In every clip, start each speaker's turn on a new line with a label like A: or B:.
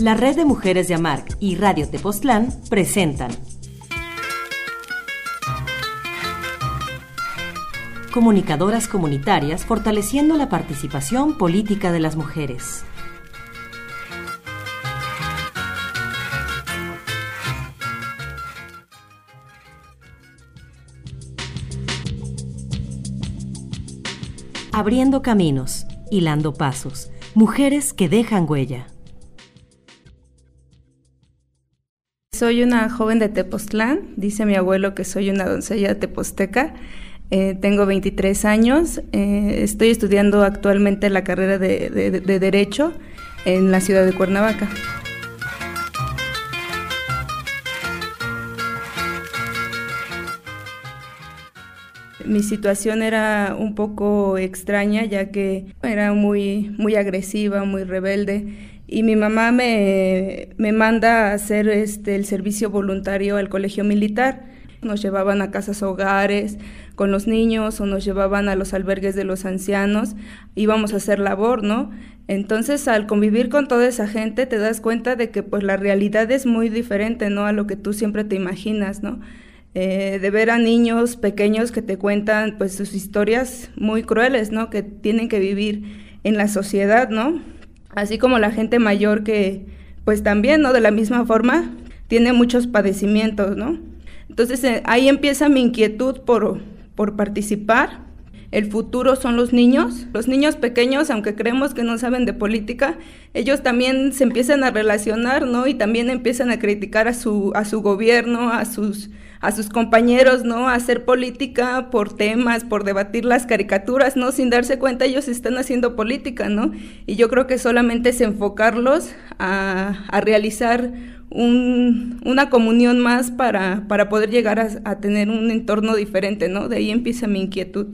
A: La Red de Mujeres de Amarc y Radio Tepoztlán presentan Comunicadoras Comunitarias fortaleciendo la participación política de las mujeres. Abriendo caminos, hilando pasos, mujeres que dejan huella.
B: Soy una joven de Tepoztlán, dice mi abuelo que soy una doncella tepozteca. Tengo 23 años, estoy estudiando actualmente la carrera de Derecho en la ciudad de Cuernavaca. Mi situación era un poco extraña, ya que era muy agresiva, muy rebelde, y mi mamá me manda a hacer el servicio voluntario al colegio militar. Nos llevaban a casas hogares con los niños o nos llevaban a los albergues de los ancianos, íbamos a hacer labor, ¿no? Entonces, al convivir con toda esa gente, te das cuenta de que pues la realidad es muy diferente, ¿no?, a lo que tú siempre te imaginas, ¿no? De ver a niños pequeños que te cuentan pues sus historias muy crueles, ¿no?, que tienen que vivir en la sociedad, ¿no? Así como la gente mayor que pues también, ¿no?, de la misma forma tiene muchos padecimientos, ¿no? Entonces ahí empieza mi inquietud por participar. El futuro son los niños pequeños, aunque creemos que no saben de política, ellos también se empiezan a relacionar, ¿no?, y también empiezan a criticar a su gobierno, a sus compañeros, ¿no?, a hacer política por temas, por debatir las caricaturas, ¿no?, sin darse cuenta ellos están haciendo política, ¿no? Y yo creo que solamente es enfocarlos a realizar una comunión más para poder llegar a tener un entorno diferente, ¿no? De ahí empieza mi inquietud.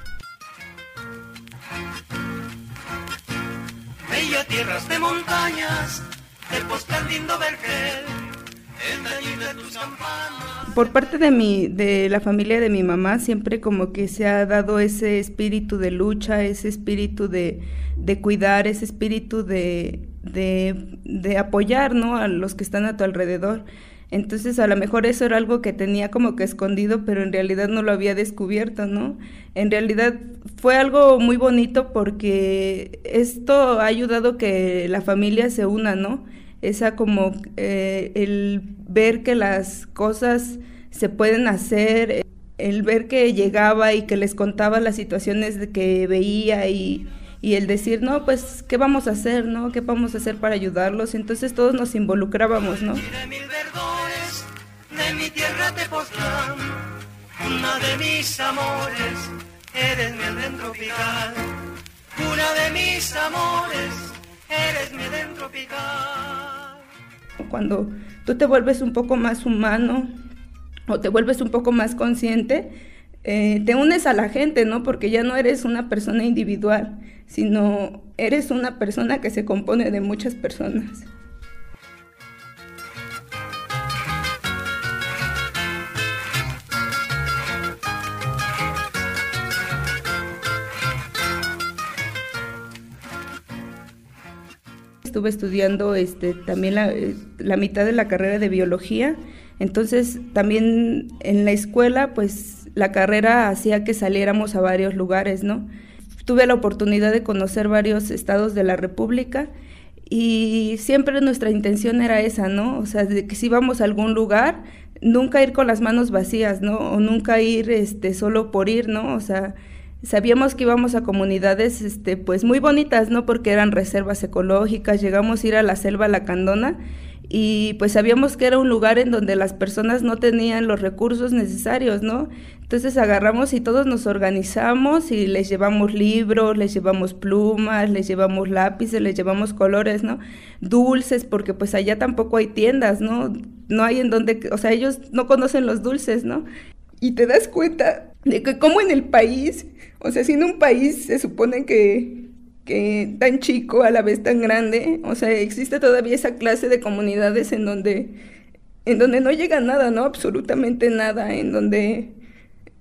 C: Bella tierras de montañas, Tepoztlán lindo vergel, el tañir de tus campanas.
B: Por parte de la familia de mi mamá, siempre como que se ha dado ese espíritu de lucha, ese espíritu de cuidar, ese espíritu de apoyar, ¿no?, a los que están a tu alrededor. Entonces a lo mejor eso era algo que tenía como que escondido, pero en realidad no lo había descubierto, ¿no? En realidad fue algo muy bonito porque esto ha ayudado que la familia se una, ¿no? Esa como el ver que las cosas se pueden hacer, el ver que llegaba y que les contaba las situaciones de que veía y el decir, no, pues, ¿qué vamos a hacer, no? ¿Qué vamos a hacer para ayudarlos? Entonces todos nos involucrábamos, ¿no?
C: De mil verdores, de mi tierra Tepoztlán, una de mis amores, eres mi Edén tropical. Una de mis amores, eres mi Edén tropical.
B: Cuando tú te vuelves un poco más humano o te vuelves un poco más consciente, te unes a la gente, ¿no? Porque ya no eres una persona individual, sino eres una persona que se compone de muchas personas. Estuve estudiando también la mitad de la carrera de biología, entonces también en la escuela pues la carrera hacía que saliéramos a varios lugares, ¿no? Tuve la oportunidad de conocer varios estados de la República y siempre nuestra intención era esa, ¿no? O sea, de que si íbamos a algún lugar, nunca ir con las manos vacías, ¿no? O nunca ir solo por ir, ¿no? O sea, sabíamos que íbamos a comunidades pues muy bonitas, ¿no? Porque eran reservas ecológicas, llegamos a ir a la selva Lacandona y pues sabíamos que era un lugar en donde las personas no tenían los recursos necesarios, ¿no? Entonces agarramos y todos nos organizamos y les llevamos libros, les llevamos plumas, les llevamos lápices, les llevamos colores, ¿no? Dulces, porque pues allá tampoco hay tiendas, ¿no? No hay en donde, o sea, ellos no conocen los dulces, ¿no? Y te das cuenta de que como en el país, o sea, si en un país se supone que tan chico, a la vez tan grande, o sea, existe todavía esa clase de comunidades en donde no llega nada, ¿no? Absolutamente nada, en donde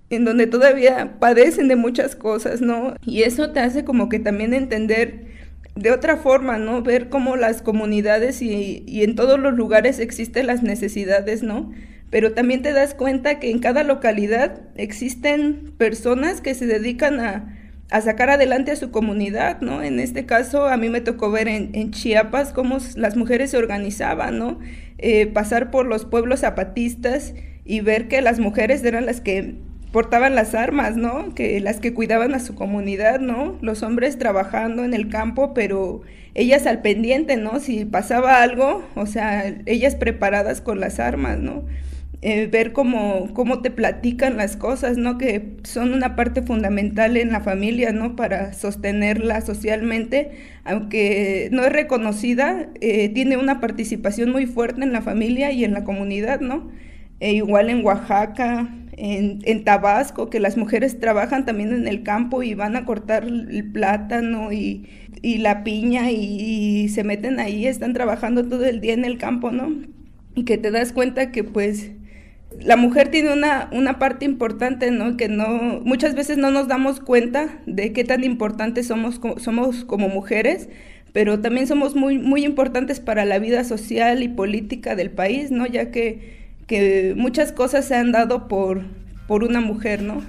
B: todavía padecen de muchas cosas, ¿no? Y eso te hace como que también entender de otra forma, ¿no? Ver cómo las comunidades y en todos los lugares existen las necesidades, ¿no? Pero también te das cuenta que en cada localidad existen personas que se dedican a sacar adelante a su comunidad, ¿no? En este caso, a mí me tocó ver en Chiapas cómo las mujeres se organizaban, ¿no? Pasar por los pueblos zapatistas y ver que las mujeres eran las que portaban las armas, ¿no? Que las que cuidaban a su comunidad, ¿no? Los hombres trabajando en el campo, pero ellas al pendiente, ¿no? Si pasaba algo, o sea, ellas preparadas con las armas, ¿no? Ver cómo te platican las cosas, ¿no? Que son una parte fundamental en la familia, ¿no? Para sostenerla socialmente, aunque no es reconocida, tiene una participación muy fuerte en la familia y en la comunidad, ¿no? Igual en Oaxaca, en Tabasco, que las mujeres trabajan también en el campo y van a cortar el plátano y la piña y se meten ahí, están trabajando todo el día en el campo, ¿no? Y que te das cuenta que pues la mujer tiene una parte importante, ¿no? Que no, muchas veces no nos damos cuenta de qué tan importantes somos como mujeres, pero también somos muy, muy importantes para la vida social y política del país, ¿no? Ya que muchas cosas se han dado por una mujer, ¿no?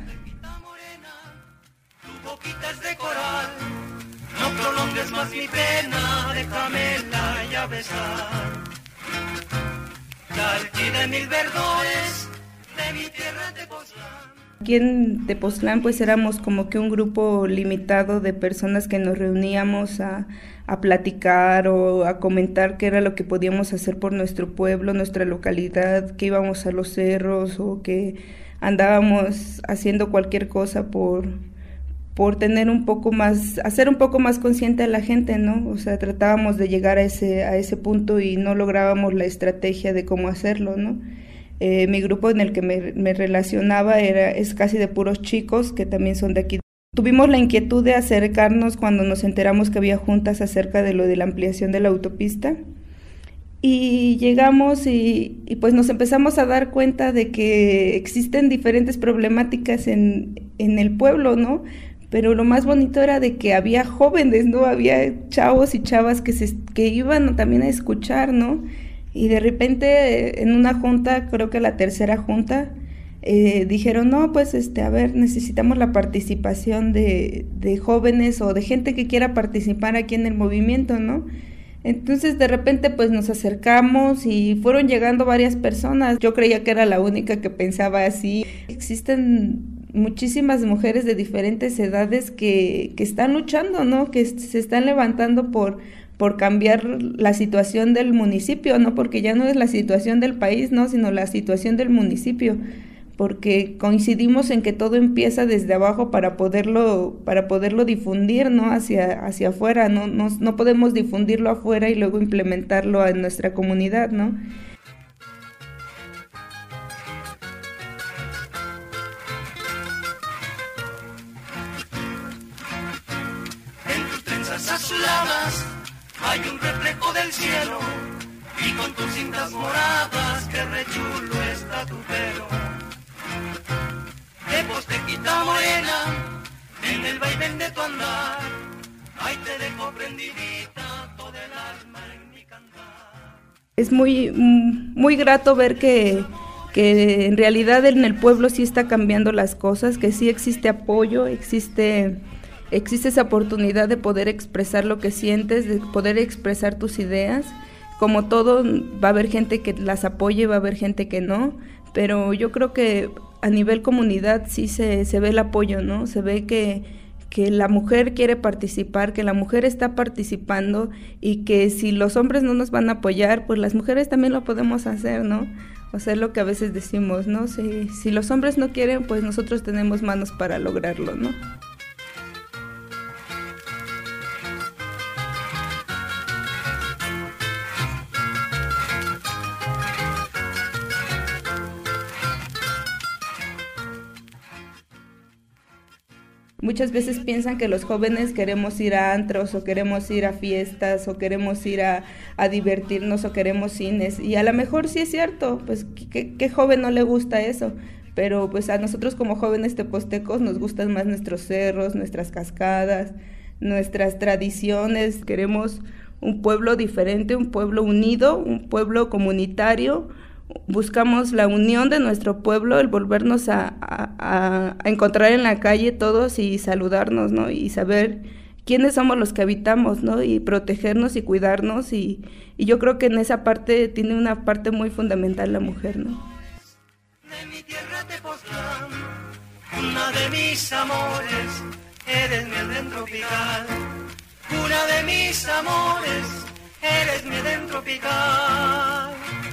C: Tu boquita es de coral, no prolongues más mi pena, déjamela ya besar. De mil verdores, de mi tierra Tepoztlán.
B: Aquí en Tepoztlán pues éramos como que un grupo limitado de personas que nos reuníamos a platicar o a comentar qué era lo que podíamos hacer por nuestro pueblo, nuestra localidad, que íbamos a los cerros o que andábamos haciendo cualquier cosa por tener un poco más, hacer un poco más consciente a la gente, ¿no? O sea, tratábamos de llegar a ese punto y no lográbamos la estrategia de cómo hacerlo, ¿no? Mi grupo en el que me relacionaba es casi de puros chicos que también son de aquí. Tuvimos la inquietud de acercarnos cuando nos enteramos que había juntas acerca de lo de la ampliación de la autopista y llegamos y pues nos empezamos a dar cuenta de que existen diferentes problemáticas en el pueblo, ¿no? Pero lo más bonito era de que había jóvenes, ¿no? Había chavos y chavas que iban también a escuchar, ¿no? Y de repente en una junta, creo que la tercera junta, dijeron, no, pues a ver, necesitamos la participación de jóvenes o de gente que quiera participar aquí en el movimiento, ¿no? Entonces de repente pues nos acercamos y fueron llegando varias personas. Yo creía que era la única que pensaba así. Existen muchísimas mujeres de diferentes edades que están luchando, ¿no? Que se están levantando por cambiar la situación del municipio, ¿no? Porque ya no es la situación del país, ¿no? Sino la situación del municipio, porque coincidimos en que todo empieza desde abajo para poderlo difundir, ¿no? Hacia afuera, ¿no? No podemos difundirlo afuera y luego implementarlo en nuestra comunidad, ¿no?
C: Azuladas, hay un reflejo del cielo y con tus cintas moradas que rechulo está tu pelo. Tepostequita morena, en el vaivén de tu andar, ahí te dejo prendidita todo el alma en mi cantar.
B: Es muy, muy grato ver que en realidad en el pueblo sí está cambiando las cosas, que sí existe apoyo, existe esa oportunidad de poder expresar lo que sientes, de poder expresar tus ideas. Como todo, va a haber gente que las apoye, va a haber gente que no, pero yo creo que a nivel comunidad sí se ve el apoyo, ¿no? Se ve que la mujer quiere participar, que la mujer está participando y que si los hombres no nos van a apoyar, pues las mujeres también lo podemos hacer, ¿no? O sea, es lo que a veces decimos, ¿no? Si los hombres no quieren, pues nosotros tenemos manos para lograrlo, ¿no? Muchas veces piensan que los jóvenes queremos ir a antros o queremos ir a fiestas o queremos ir a divertirnos o queremos cines, y a lo mejor sí es cierto, pues ¿qué joven no le gusta eso? Pero pues a nosotros como jóvenes tepoztecos nos gustan más nuestros cerros, nuestras cascadas, nuestras tradiciones. Queremos un pueblo diferente, un pueblo unido, un pueblo comunitario. Buscamos la unión de nuestro pueblo, el volvernos a encontrar en la calle todos y saludarnos, ¿no? Y saber quiénes somos los que habitamos, ¿no? Y protegernos y cuidarnos. Y yo creo que en esa parte tiene una parte muy fundamental la mujer, ¿no?
C: De mi tierra Tepoztlán, una de mis amores, eres mi Edén tropical. Una de mis amores, eres mi Edén tropical.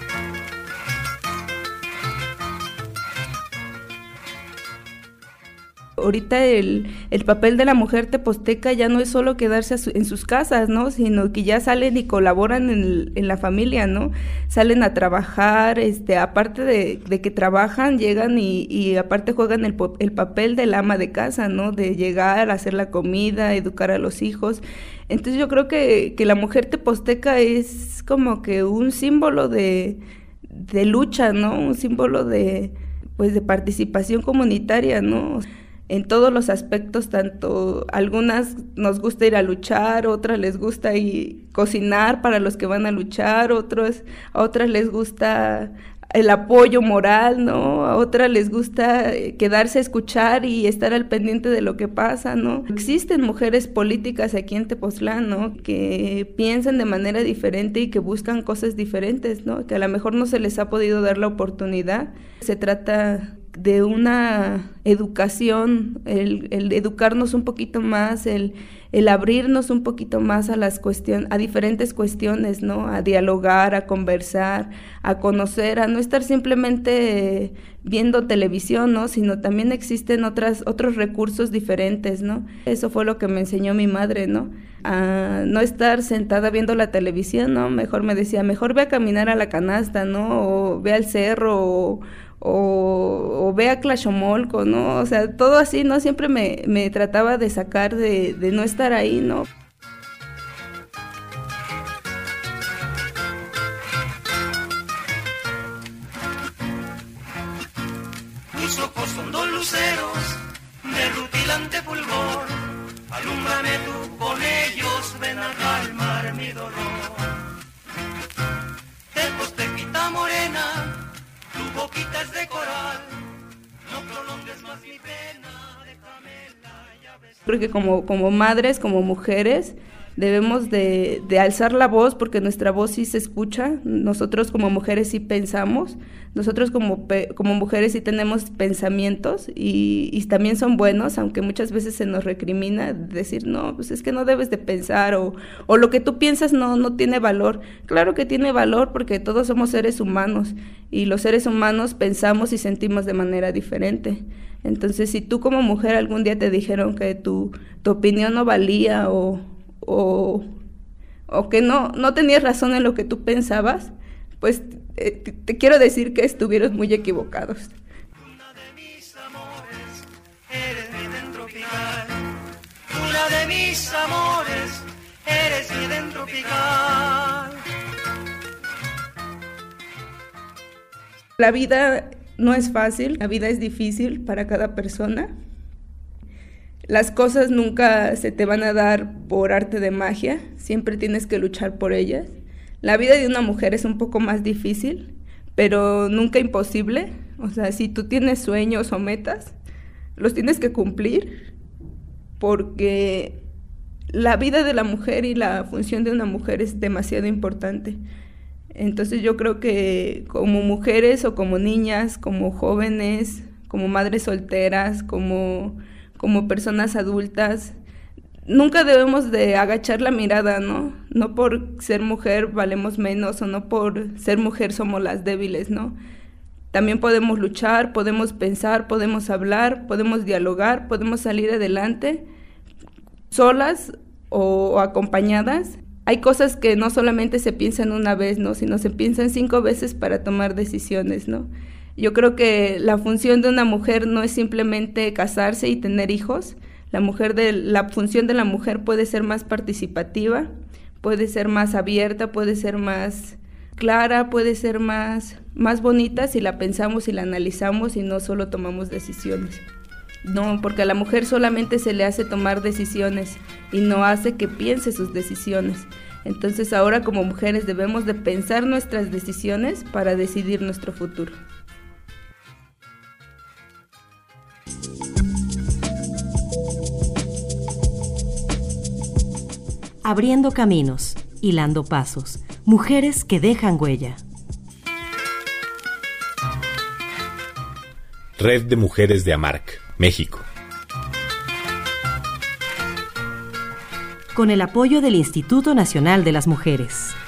B: Ahorita el papel de la mujer tepozteca ya no es solo quedarse en sus casas, ¿no? Sino que ya salen y colaboran en la familia, ¿no? Salen a trabajar, aparte de que trabajan, llegan y aparte juegan el papel del ama de casa, ¿no? De llegar, hacer la comida, educar a los hijos. Entonces yo creo que la mujer tepozteca es como que un símbolo de lucha, ¿no? Un símbolo de participación comunitaria, ¿no? En todos los aspectos, tanto algunas nos gusta ir a luchar, otras les gusta cocinar para los que van a luchar, a otras les gusta el apoyo moral, ¿no? A otras les gusta quedarse a escuchar y estar al pendiente de lo que pasa, ¿no? Existen mujeres políticas aquí en Tepoztlán, ¿no? Que piensan de manera diferente y que buscan cosas diferentes, ¿no? Que a lo mejor no se les ha podido dar la oportunidad. Se trata de una educación, el educarnos un poquito más, el abrirnos un poquito más a diferentes cuestiones, ¿no? A dialogar, a conversar, a conocer, a no estar simplemente viendo televisión, ¿no? Sino también existen otros recursos diferentes, ¿no? Eso fue lo que me enseñó mi madre, ¿no? A no estar sentada viendo la televisión, ¿no? Mejor me decía, mejor ve a caminar a la canasta, ¿no? O ve al cerro, o ve a Tlachomolco, ¿no? O sea, todo así, ¿no? Siempre me trataba de sacar de no estar ahí, ¿no?
C: Tus ojos son dos luceros de rutilante fulgor, alúmbrame tú con ellos, ven a calmar mi dolor. Tepoztequita morena, tu boquita es de coral, no prolongues más mi pena, déjamela ya besar.
B: Creo que como madres, como mujeres, debemos de alzar la voz, porque nuestra voz sí se escucha. Nosotros como mujeres sí pensamos, nosotros como mujeres sí tenemos pensamientos y también son buenos, aunque muchas veces se nos recrimina decir, no, pues es que no debes de pensar, o lo que tú piensas no tiene valor. Claro que tiene valor, porque todos somos seres humanos y los seres humanos pensamos y sentimos de manera diferente. Entonces, si tú como mujer algún día te dijeron que tu opinión no valía o que no tenías razón en lo que tú pensabas, pues te quiero decir que estuvieron muy equivocados.
C: Una de mis amores, eres mi Edén tropical. Una de mis amores, eres mi Edén tropical.
B: La vida no es fácil, la vida es difícil para cada persona. Las cosas nunca se te van a dar por arte de magia, siempre tienes que luchar por ellas. La vida de una mujer es un poco más difícil, pero nunca imposible. O sea, si tú tienes sueños o metas, los tienes que cumplir, porque la vida de la mujer y la función de una mujer es demasiado importante. Entonces yo creo que como mujeres o como niñas, como jóvenes, como madres solteras, como personas adultas, nunca debemos de agachar la mirada, ¿no? No por ser mujer valemos menos, o no por ser mujer somos las débiles, ¿no? También podemos luchar, podemos pensar, podemos hablar, podemos dialogar, podemos salir adelante, solas o acompañadas. Hay cosas que no solamente se piensan una vez, ¿no? Sino se piensan 5 veces para tomar decisiones, ¿no? Yo creo que la función de una mujer no es simplemente casarse y tener hijos. La función de la mujer puede ser más participativa, puede ser más abierta, puede ser más clara, puede ser más bonita si la pensamos y la analizamos y no solo tomamos decisiones. No, porque a la mujer solamente se le hace tomar decisiones y no hace que piense sus decisiones. Entonces ahora como mujeres debemos de pensar nuestras decisiones para decidir nuestro futuro.
A: Abriendo caminos, hilando pasos, mujeres que dejan huella.
D: Red de Mujeres de Amarc, México.
A: Con el apoyo del Instituto Nacional de las Mujeres.